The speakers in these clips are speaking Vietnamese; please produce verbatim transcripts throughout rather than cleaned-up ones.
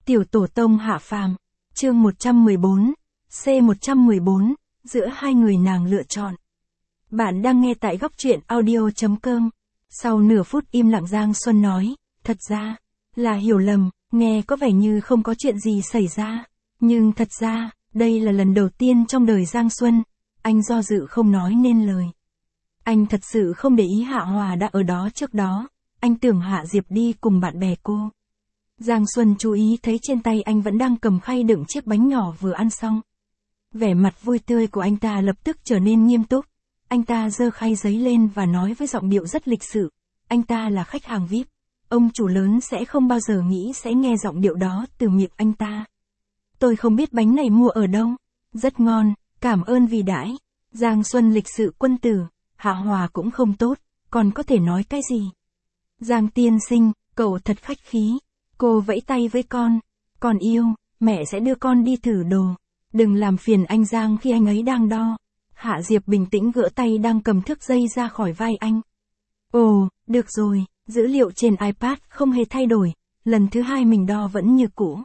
Tiểu tổ tông hạ phàm, chương một trăm mười bốn, C một trăm mười bốn, giữa hai người nàng lựa chọn. Bạn đang nghe tại góc truyện audio chấm com. Sau nửa phút im lặng Giang Xuân nói, thật ra, là hiểu lầm, nghe có vẻ như không có chuyện gì xảy ra. Nhưng thật ra, đây là lần đầu tiên trong đời Giang Xuân, anh do dự không nói nên lời. Anh thật sự không để ý Hạ Hòa đã ở đó trước đó, anh tưởng Hạ Diệp đi cùng bạn bè cô. Giang Xuân chú ý thấy trên tay anh vẫn đang cầm khay đựng chiếc bánh nhỏ vừa ăn xong. Vẻ mặt vui tươi của anh ta lập tức trở nên nghiêm túc. Anh ta giơ khay giấy lên và nói với giọng điệu rất lịch sự. Anh ta là khách hàng vi ai pi. Ông chủ lớn sẽ không bao giờ nghĩ sẽ nghe giọng điệu đó từ miệng anh ta. Tôi không biết bánh này mua ở đâu. Rất ngon, cảm ơn vì đãi. Giang Xuân lịch sự quân tử, Hạ Hòa cũng không tốt, còn có thể nói cái gì. Giang tiên sinh, cậu thật khách khí. Cô vẫy tay với con. Con yêu, mẹ sẽ đưa con đi thử đồ. Đừng làm phiền anh Giang khi anh ấy đang đo. Hạ Diệp bình tĩnh gỡ tay đang cầm thước dây ra khỏi vai anh. Ồ, được rồi, dữ liệu trên iPad không hề thay đổi, lần thứ hai mình đo vẫn như cũ.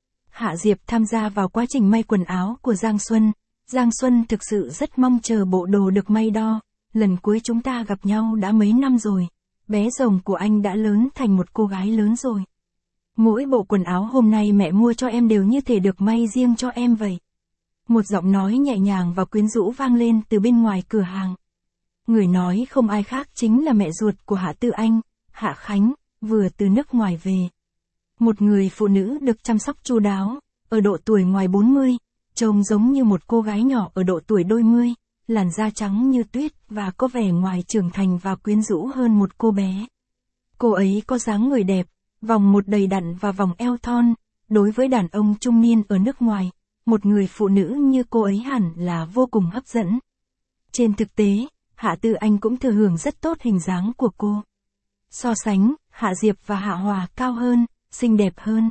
Hạ Diệp tham gia vào quá trình may quần áo của Giang Xuân. Giang Xuân thực sự rất mong chờ bộ đồ được may đo. Lần cuối chúng ta gặp nhau đã mấy năm rồi. Bé rồng của anh đã lớn thành một cô gái lớn rồi. Mỗi bộ quần áo hôm nay mẹ mua cho em đều như thể được may riêng cho em vậy. Một giọng nói nhẹ nhàng và quyến rũ vang lên từ bên ngoài cửa hàng. Người nói không ai khác chính là mẹ ruột của Hạ Tư Anh, Hạ Khánh, vừa từ nước ngoài về. Một người phụ nữ được chăm sóc chu đáo, ở độ tuổi ngoài bốn mươi, trông giống như một cô gái nhỏ ở độ tuổi đôi mươi, làn da trắng như tuyết và có vẻ ngoài trưởng thành và quyến rũ hơn một cô bé. Cô ấy có dáng người đẹp, vòng một đầy đặn và vòng eo thon. Đối với đàn ông trung niên ở nước ngoài, một người phụ nữ như cô ấy hẳn là vô cùng hấp dẫn. Trên thực tế, Hạ Tư Anh cũng thừa hưởng rất tốt hình dáng của cô. So sánh, Hạ Diệp và Hạ Hòa cao hơn, xinh đẹp hơn.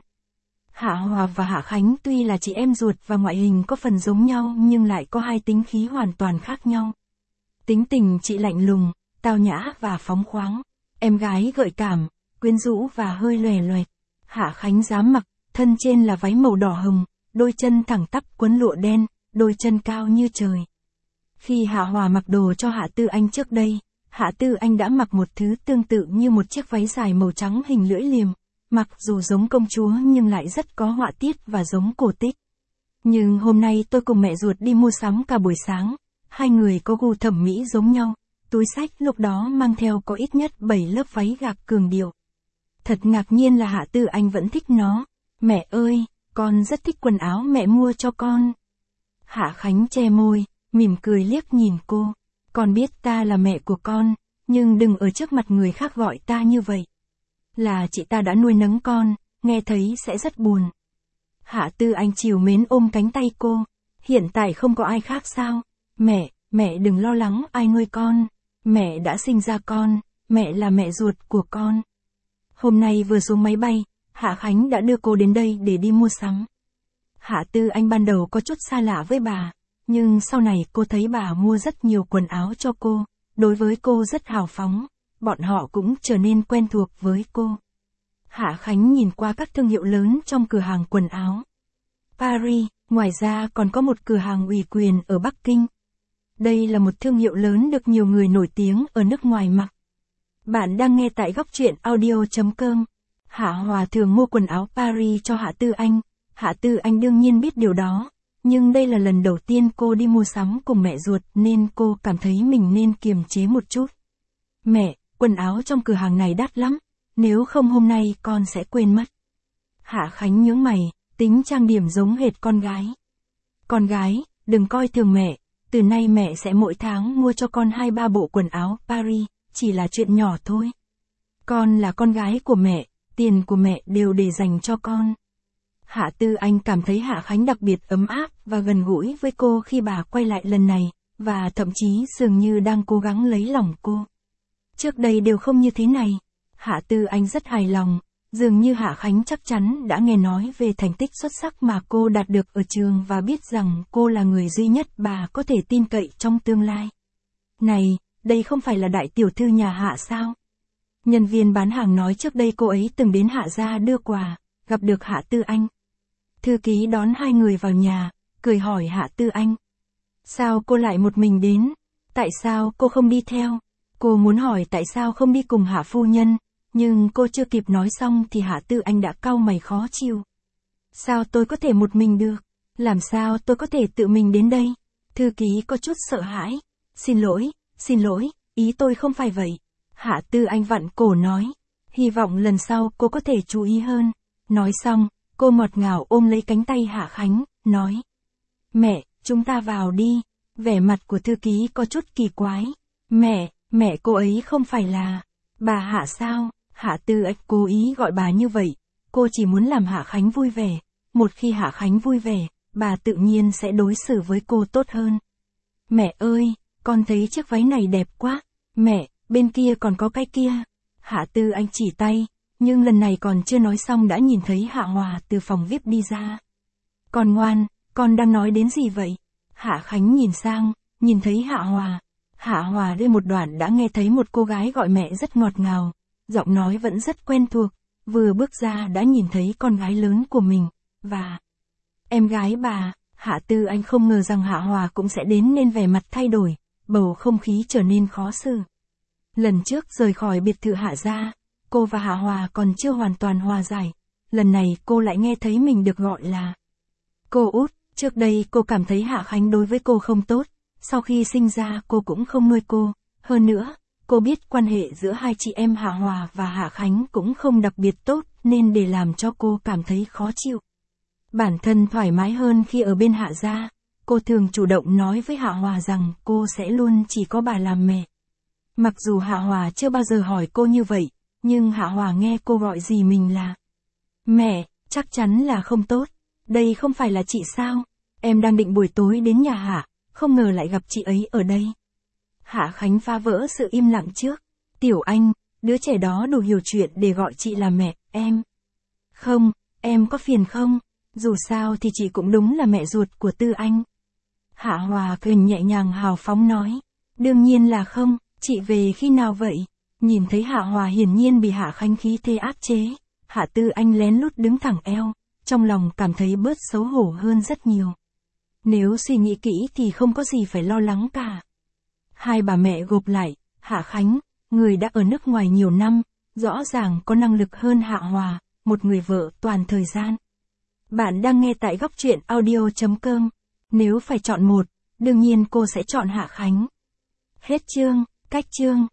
Hạ Hòa và Hạ Khánh tuy là chị em ruột và ngoại hình có phần giống nhau nhưng lại có hai tính khí hoàn toàn khác nhau. Tính tình chị lạnh lùng, tao nhã và phóng khoáng. Em gái gợi cảm, quyến rũ và hơi lòe loẹt. Hạ Khánh dám mặc, thân trên là váy màu đỏ hồng, đôi chân thẳng tắp quấn lụa đen, đôi chân cao như trời. Khi Hạ Hòa mặc đồ cho Hạ Tư Anh trước đây, Hạ Tư Anh đã mặc một thứ tương tự như một chiếc váy dài màu trắng hình lưỡi liềm, mặc dù giống công chúa nhưng lại rất có họa tiết và giống cổ tích. Nhưng hôm nay tôi cùng mẹ ruột đi mua sắm cả buổi sáng, hai người có gu thẩm mỹ giống nhau, túi xách lúc đó mang theo có ít nhất bảy lớp váy gạc cường điệu. Thật ngạc nhiên là Hạ Tư Anh vẫn thích nó. Mẹ ơi, con rất thích quần áo mẹ mua cho con. Hạ Khánh che môi, mỉm cười liếc nhìn cô. Con biết ta là mẹ của con, nhưng đừng ở trước mặt người khác gọi ta như vậy. Là chị ta đã nuôi nấng con, nghe thấy sẽ rất buồn. Hạ Tư Anh trìu mến ôm cánh tay cô. Hiện tại không có ai khác sao? Mẹ, mẹ đừng lo lắng ai nuôi con. Mẹ đã sinh ra con, mẹ là mẹ ruột của con. Hôm nay vừa xuống máy bay, Hạ Khánh đã đưa cô đến đây để đi mua sắm. Hạ Tư Anh ban đầu có chút xa lạ với bà, nhưng sau này cô thấy bà mua rất nhiều quần áo cho cô, đối với cô rất hào phóng, bọn họ cũng trở nên quen thuộc với cô. Hạ Khánh nhìn qua các thương hiệu lớn trong cửa hàng quần áo Paris, ngoài ra còn có một cửa hàng ủy quyền ở Bắc Kinh. Đây là một thương hiệu lớn được nhiều người nổi tiếng ở nước ngoài mặc. Bạn đang nghe tại góc truyện audio chấm com. Hạ Hòa thường mua quần áo Paris cho Hạ Tư Anh. Hạ Tư Anh đương nhiên biết điều đó, nhưng đây là lần đầu tiên cô đi mua sắm cùng mẹ ruột nên cô cảm thấy mình nên kiềm chế một chút. Mẹ, quần áo trong cửa hàng này đắt lắm, nếu không hôm nay con sẽ quên mất. Hạ Khánh nhướng mày, tính trang điểm giống hệt con gái. Con gái, đừng coi thường mẹ, từ nay mẹ sẽ mỗi tháng mua cho con hai ba bộ quần áo Paris, chỉ là chuyện nhỏ thôi. Con là con gái của mẹ, tiền của mẹ đều để dành cho con. Hạ Tư Anh cảm thấy Hạ Khánh đặc biệt ấm áp và gần gũi với cô khi bà quay lại lần này, và thậm chí dường như đang cố gắng lấy lòng cô. Trước đây đều không như thế này. Hạ Tư Anh rất hài lòng, dường như Hạ Khánh chắc chắn đã nghe nói về thành tích xuất sắc mà cô đạt được ở trường và biết rằng cô là người duy nhất bà có thể tin cậy trong tương lai. Này, đây không phải là đại tiểu thư nhà Hạ sao? Nhân viên bán hàng nói trước đây cô ấy từng đến Hạ gia đưa quà, gặp được Hạ Tư Anh, Thư ký đón hai người vào nhà, cười hỏi Hạ Tư Anh. Sao cô lại một mình đến? Tại sao cô không đi theo? Cô muốn hỏi tại sao không đi cùng Hạ phu nhân, nhưng cô chưa kịp nói xong thì Hạ Tư Anh đã cau mày khó chịu. Sao tôi có thể một mình được? Làm sao tôi có thể tự mình đến đây? Thư ký có chút sợ hãi. Xin lỗi, xin lỗi, ý tôi không phải vậy. Hạ Tư Anh vặn cổ nói. Hy vọng lần sau cô có thể chú ý hơn. Nói xong, cô ngọt ngào ôm lấy cánh tay Hạ Khánh, nói. Mẹ, chúng ta vào đi. Vẻ mặt của thư ký có chút kỳ quái. Mẹ, mẹ cô ấy không phải là bà Hạ sao? Hạ Tư Anh cố ý gọi bà như vậy. Cô chỉ muốn làm Hạ Khánh vui vẻ. Một khi Hạ Khánh vui vẻ, bà tự nhiên sẽ đối xử với cô tốt hơn. Mẹ ơi, con thấy chiếc váy này đẹp quá. Mẹ, bên kia còn có cái kia. Hạ Tư Anh chỉ tay, nhưng lần này còn chưa nói xong đã nhìn thấy Hạ Hòa từ phòng vi ai pi đi ra. Con ngoan, con đang nói đến gì vậy? Hạ Khánh nhìn sang, nhìn thấy Hạ Hòa. Hạ Hòa đi một đoạn đã nghe thấy một cô gái gọi mẹ rất ngọt ngào, giọng nói vẫn rất quen thuộc, vừa bước ra đã nhìn thấy con gái lớn của mình, và em gái bà. Hạ Tư Anh không ngờ rằng Hạ Hòa cũng sẽ đến nên vẻ mặt thay đổi, bầu không khí trở nên khó xử. Lần trước rời khỏi biệt thự Hạ gia, cô và Hạ Hòa còn chưa hoàn toàn hòa giải, lần này cô lại nghe thấy mình được gọi là cô út. Trước đây cô cảm thấy Hạ Khánh đối với cô không tốt, sau khi sinh ra cô cũng không nuôi cô, hơn nữa, cô biết quan hệ giữa hai chị em Hạ Hòa và Hạ Khánh cũng không đặc biệt tốt nên để làm cho cô cảm thấy khó chịu. Bản thân thoải mái hơn khi ở bên Hạ gia, cô thường chủ động nói với Hạ Hòa rằng cô sẽ luôn chỉ có bà làm mẹ. Mặc dù Hạ Hòa chưa bao giờ hỏi cô như vậy, nhưng Hạ Hòa nghe cô gọi gì mình là mẹ, chắc chắn là không tốt. Đây không phải là chị sao? Em đang định buổi tối đến nhà Hạ, không ngờ lại gặp chị ấy ở đây. Hạ Khánh phá vỡ sự im lặng trước. Tiểu Anh, đứa trẻ đó đủ hiểu chuyện để gọi chị là mẹ, em. Không, em có phiền không? Dù sao thì chị cũng đúng là mẹ ruột của Tư Anh. Hạ Hòa cười nhẹ nhàng hào phóng nói. Đương nhiên là không, chị về khi nào vậy? Nhìn thấy Hạ Hòa hiển nhiên bị Hạ Khánh khí thế áp chế, Hạ Tư Anh lén lút đứng thẳng eo, trong lòng cảm thấy bớt xấu hổ hơn rất nhiều. Nếu suy nghĩ kỹ thì không có gì phải lo lắng cả. Hai bà mẹ gộp lại, Hạ Khánh, người đã ở nước ngoài nhiều năm, rõ ràng có năng lực hơn Hạ Hòa, một người vợ toàn thời gian. Bạn đang nghe tại góc truyện audio chấm com. Nếu phải chọn một, đương nhiên cô sẽ chọn Hạ Khánh. Hết chương, cách chương.